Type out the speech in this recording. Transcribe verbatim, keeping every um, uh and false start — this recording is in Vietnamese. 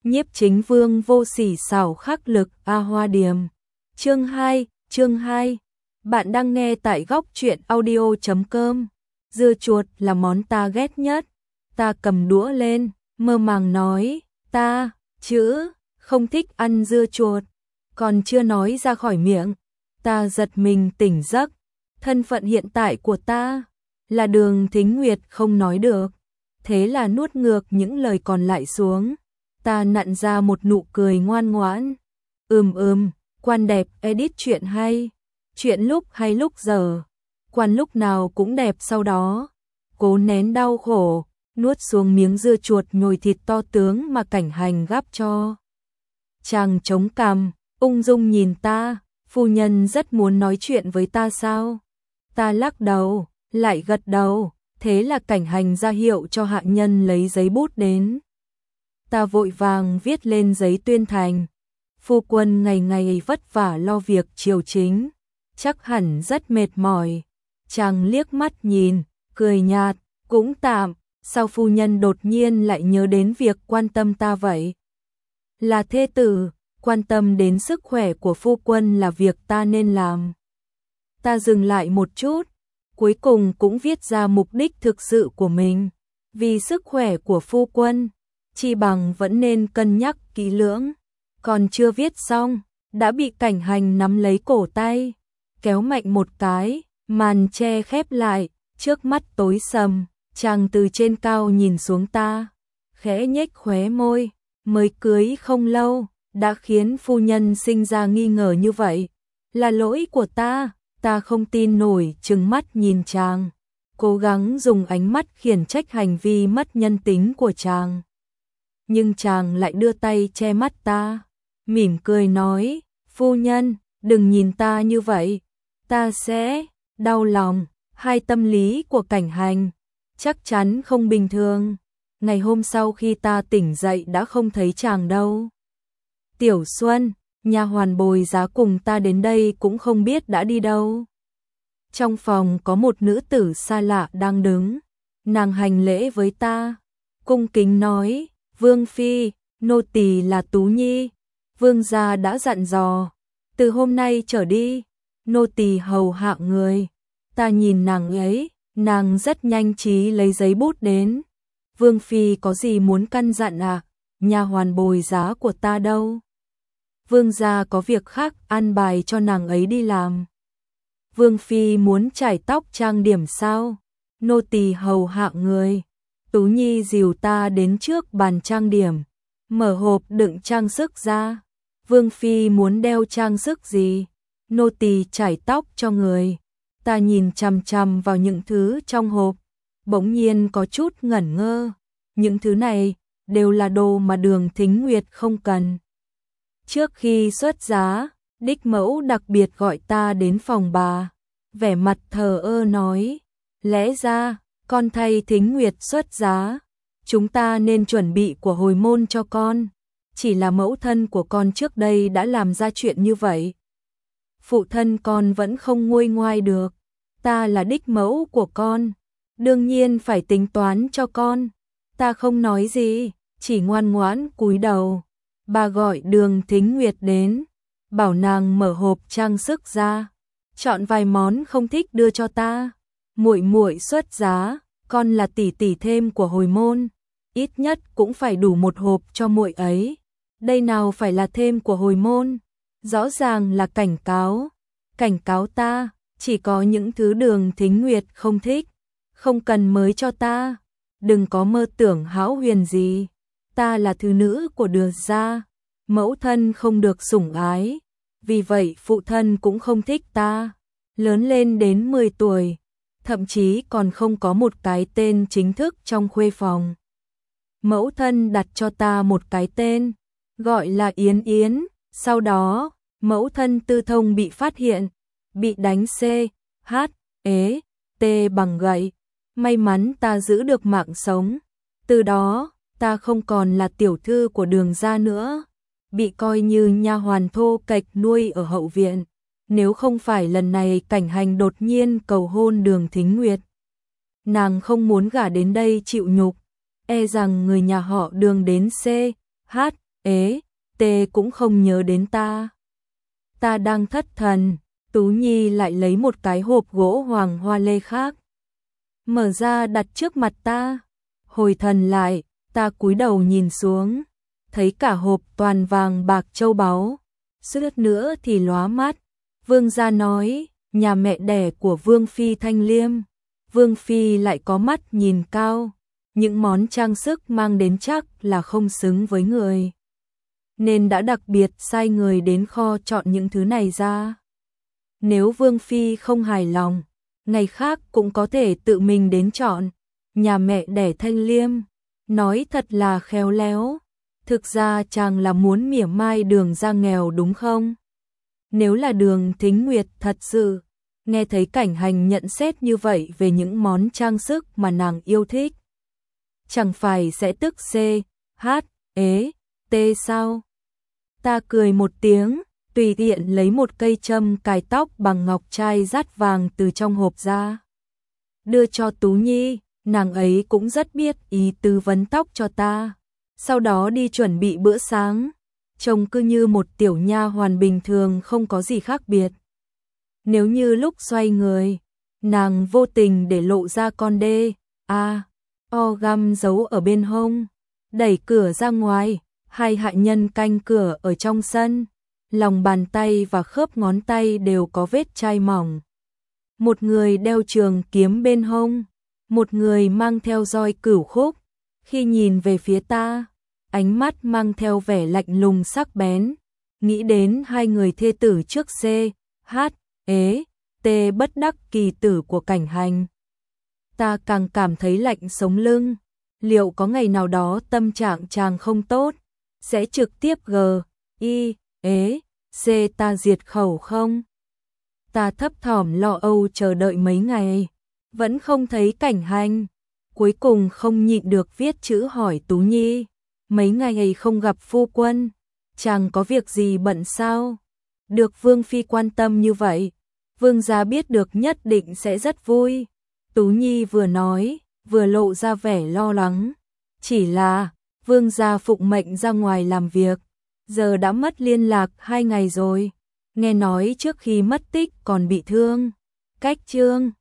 Nhiếp Chính Vương vô sỉ xảo khắc lực A Hoa Điềm. Chương hai, chương hai. Bạn đang nghe tại góc truyện audio chấm com. Dưa chuột là món ta ghét nhất. Ta cầm đũa lên, mơ màng nói, ta, chữ, không thích ăn dưa chuột. Còn chưa nói ra khỏi miệng, ta giật mình tỉnh giấc. Thân phận hiện tại của ta là Đường Thính Nguyệt không nói được. Thế là nuốt ngược những lời còn lại xuống. Ta nặn ra một nụ cười ngoan ngoãn. Ừm ừm, quan đẹp edit chuyện hay. Chuyện lúc hay lúc giờ. Quan lúc nào cũng đẹp sau đó. Cố nén đau khổ, nuốt xuống miếng dưa chuột nhồi thịt to tướng mà Cảnh Hành gắp cho. Chàng chống cằm, ung dung nhìn ta, phu nhân rất muốn nói chuyện với ta sao? Ta lắc đầu, lại gật đầu, thế là Cảnh Hành ra hiệu cho hạ nhân lấy giấy bút đến. Ta vội vàng viết lên giấy tuyên thành. Phu quân ngày ngày vất vả lo việc triều chính, chắc hẳn rất mệt mỏi. Chàng liếc mắt nhìn, cười nhạt, cũng tạm, sao phu nhân đột nhiên lại nhớ đến việc quan tâm ta vậy? Là thê tử, quan tâm đến sức khỏe của phu quân là việc ta nên làm. Ta dừng lại một chút, cuối cùng cũng viết ra mục đích thực sự của mình. Vì sức khỏe của phu quân, chi bằng vẫn nên cân nhắc kỹ lưỡng. Còn chưa viết xong, đã bị Cảnh Hành nắm lấy cổ tay, kéo mạnh một cái, màn che khép lại, trước mắt tối sầm, chàng từ trên cao nhìn xuống ta, khẽ nhếch khóe môi, mới cưới không lâu, đã khiến phu nhân sinh ra nghi ngờ như vậy. Là lỗi của ta, ta không tin nổi trừng mắt nhìn chàng, cố gắng dùng ánh mắt khiển trách hành vi mất nhân tính của chàng. Nhưng chàng lại đưa tay che mắt ta, mỉm cười nói, phu nhân, đừng nhìn ta như vậy, ta sẽ đau lòng. Hai tâm lý của Cảnh Hành chắc chắn không bình thường. Ngày hôm sau khi ta tỉnh dậy đã không thấy chàng đâu. Tiểu Xuân, nha hoàn bồi giá cùng ta đến đây cũng không biết đã đi đâu. Trong phòng có một nữ tử xa lạ đang đứng, nàng hành lễ với ta, cung kính nói, Vương phi, nô tỳ là Tú Nhi, vương gia đã dặn dò, từ hôm nay trở đi, nô tỳ hầu hạ người. Ta nhìn nàng ấy, nàng rất nhanh trí lấy giấy bút đến. Vương phi có gì muốn căn dặn à? Nha hoàn bồi giá của ta đâu? Vương gia có việc khác an bài cho nàng ấy đi làm. Vương phi muốn chải tóc trang điểm sao? Nô tỳ hầu hạ người. Tú Nhi dìu ta đến trước bàn trang điểm, mở hộp đựng trang sức ra. Vương phi muốn đeo trang sức gì? Nô tỳ chải tóc cho người. Ta nhìn chằm chằm vào những thứ trong hộp, bỗng nhiên có chút ngẩn ngơ. Những thứ này đều là đồ mà Đường Thính Nguyệt không cần. Trước khi xuất giá, đích mẫu đặc biệt gọi ta đến phòng bà, vẻ mặt thờ ơ nói, lẽ ra, con thay Thính Nguyệt xuất giá, chúng ta nên chuẩn bị của hồi môn cho con. Chỉ là mẫu thân của con trước đây đã làm ra chuyện như vậy. Phụ thân con vẫn không nguôi ngoai được. Ta là đích mẫu của con, đương nhiên phải tính toán cho con. Ta không nói gì, chỉ ngoan ngoãn cúi đầu. Bà gọi Đường Thính Nguyệt đến, bảo nàng mở hộp trang sức ra, chọn vài món không thích đưa cho ta. Muội muội xuất giá, con là tỷ tỷ thêm của hồi môn, ít nhất cũng phải đủ một hộp cho muội ấy. Đây nào phải là thêm của hồi môn, rõ ràng là cảnh cáo, cảnh cáo ta. Chỉ có những thứ Đường Thính Nguyệt không thích, không cần mới cho ta. Đừng có mơ tưởng hão huyền gì. Ta là thứ nữ của Đường gia, mẫu thân không được sủng ái, vì vậy phụ thân cũng không thích ta. Lớn lên đến mười tuổi, thậm chí còn không có một cái tên chính thức trong khuê phòng. Mẫu thân đặt cho ta một cái tên, gọi là Yến Yến. Sau đó, mẫu thân tư thông bị phát hiện, bị đánh C, H, ế, T bằng gậy. May mắn ta giữ được mạng sống. Từ đó, ta không còn là tiểu thư của Đường gia nữa, bị coi như nha hoàn thô kệch nuôi ở hậu viện. Nếu không phải lần này Cảnh Hành đột nhiên cầu hôn Đường Thính Nguyệt, nàng không muốn gả đến đây chịu nhục, e rằng người nhà họ Đường đến C, H, ế, tê cũng không nhớ đến ta. Ta đang thất thần, Tú Nhi lại lấy một cái hộp gỗ hoàng hoa lê khác. Mở ra đặt trước mặt ta. Hồi thần lại, ta cúi đầu nhìn xuống. Thấy cả hộp toàn vàng bạc châu báu. Suýt nữa thì lóa mắt. Vương gia nói, nhà mẹ đẻ của Vương Phi thanh liêm. Vương Phi lại có mắt nhìn cao. Những món trang sức mang đến chắc là không xứng với người. Nên đã đặc biệt sai người đến kho chọn những thứ này ra. Nếu Vương Phi không hài lòng, ngày khác cũng có thể tự mình đến chọn. Nhà mẹ đẻ thanh liêm, nói thật là khéo léo. Thực ra chàng là muốn mỉa mai Đường ra nghèo đúng không? Nếu là Đường Thính Nguyệt thật sự, nghe thấy Cảnh Hành nhận xét như vậy về những món trang sức mà nàng yêu thích, chẳng phải sẽ tức c, h, ế, t sao? Ta cười một tiếng, tùy tiện lấy một cây châm cài tóc bằng ngọc trai dát vàng từ trong hộp ra. Đưa cho Tú Nhi, nàng ấy cũng rất biết ý tư vấn tóc cho ta. Sau đó đi chuẩn bị bữa sáng, trông cứ như một tiểu nha hoàn bình thường không có gì khác biệt. Nếu như lúc xoay người, nàng vô tình để lộ ra con đê, a, o găm giấu ở bên hông, đẩy cửa ra ngoài, hai hạ nhân canh cửa ở trong sân, lòng bàn tay và khớp ngón tay đều có vết chai mỏng. Một người đeo trường kiếm bên hông, một người mang theo roi cửu khúc. Khi nhìn về phía ta, ánh mắt mang theo vẻ lạnh lùng sắc bén, nghĩ đến hai người thê tử trước c, h, ế, t bất đắc kỳ tử của Cảnh Hành. Ta càng cảm thấy lạnh sống lưng, liệu có ngày nào đó tâm trạng chàng không tốt, sẽ trực tiếp g, y, ế, c ta diệt khẩu không? Ta thấp thỏm lo âu chờ đợi mấy ngày, vẫn không thấy Cảnh Hành. Cuối cùng không nhịn được viết chữ hỏi Tú Nhi, mấy ngày ấy không gặp phu quân, chàng có việc gì bận sao? Được Vương Phi quan tâm như vậy, Vương gia biết được nhất định sẽ rất vui. Tú Nhi vừa nói, vừa lộ ra vẻ lo lắng. Chỉ là, Vương gia phụng mệnh ra ngoài làm việc, giờ đã mất liên lạc hai ngày rồi. Nghe nói trước khi mất tích còn bị thương. Cách Trương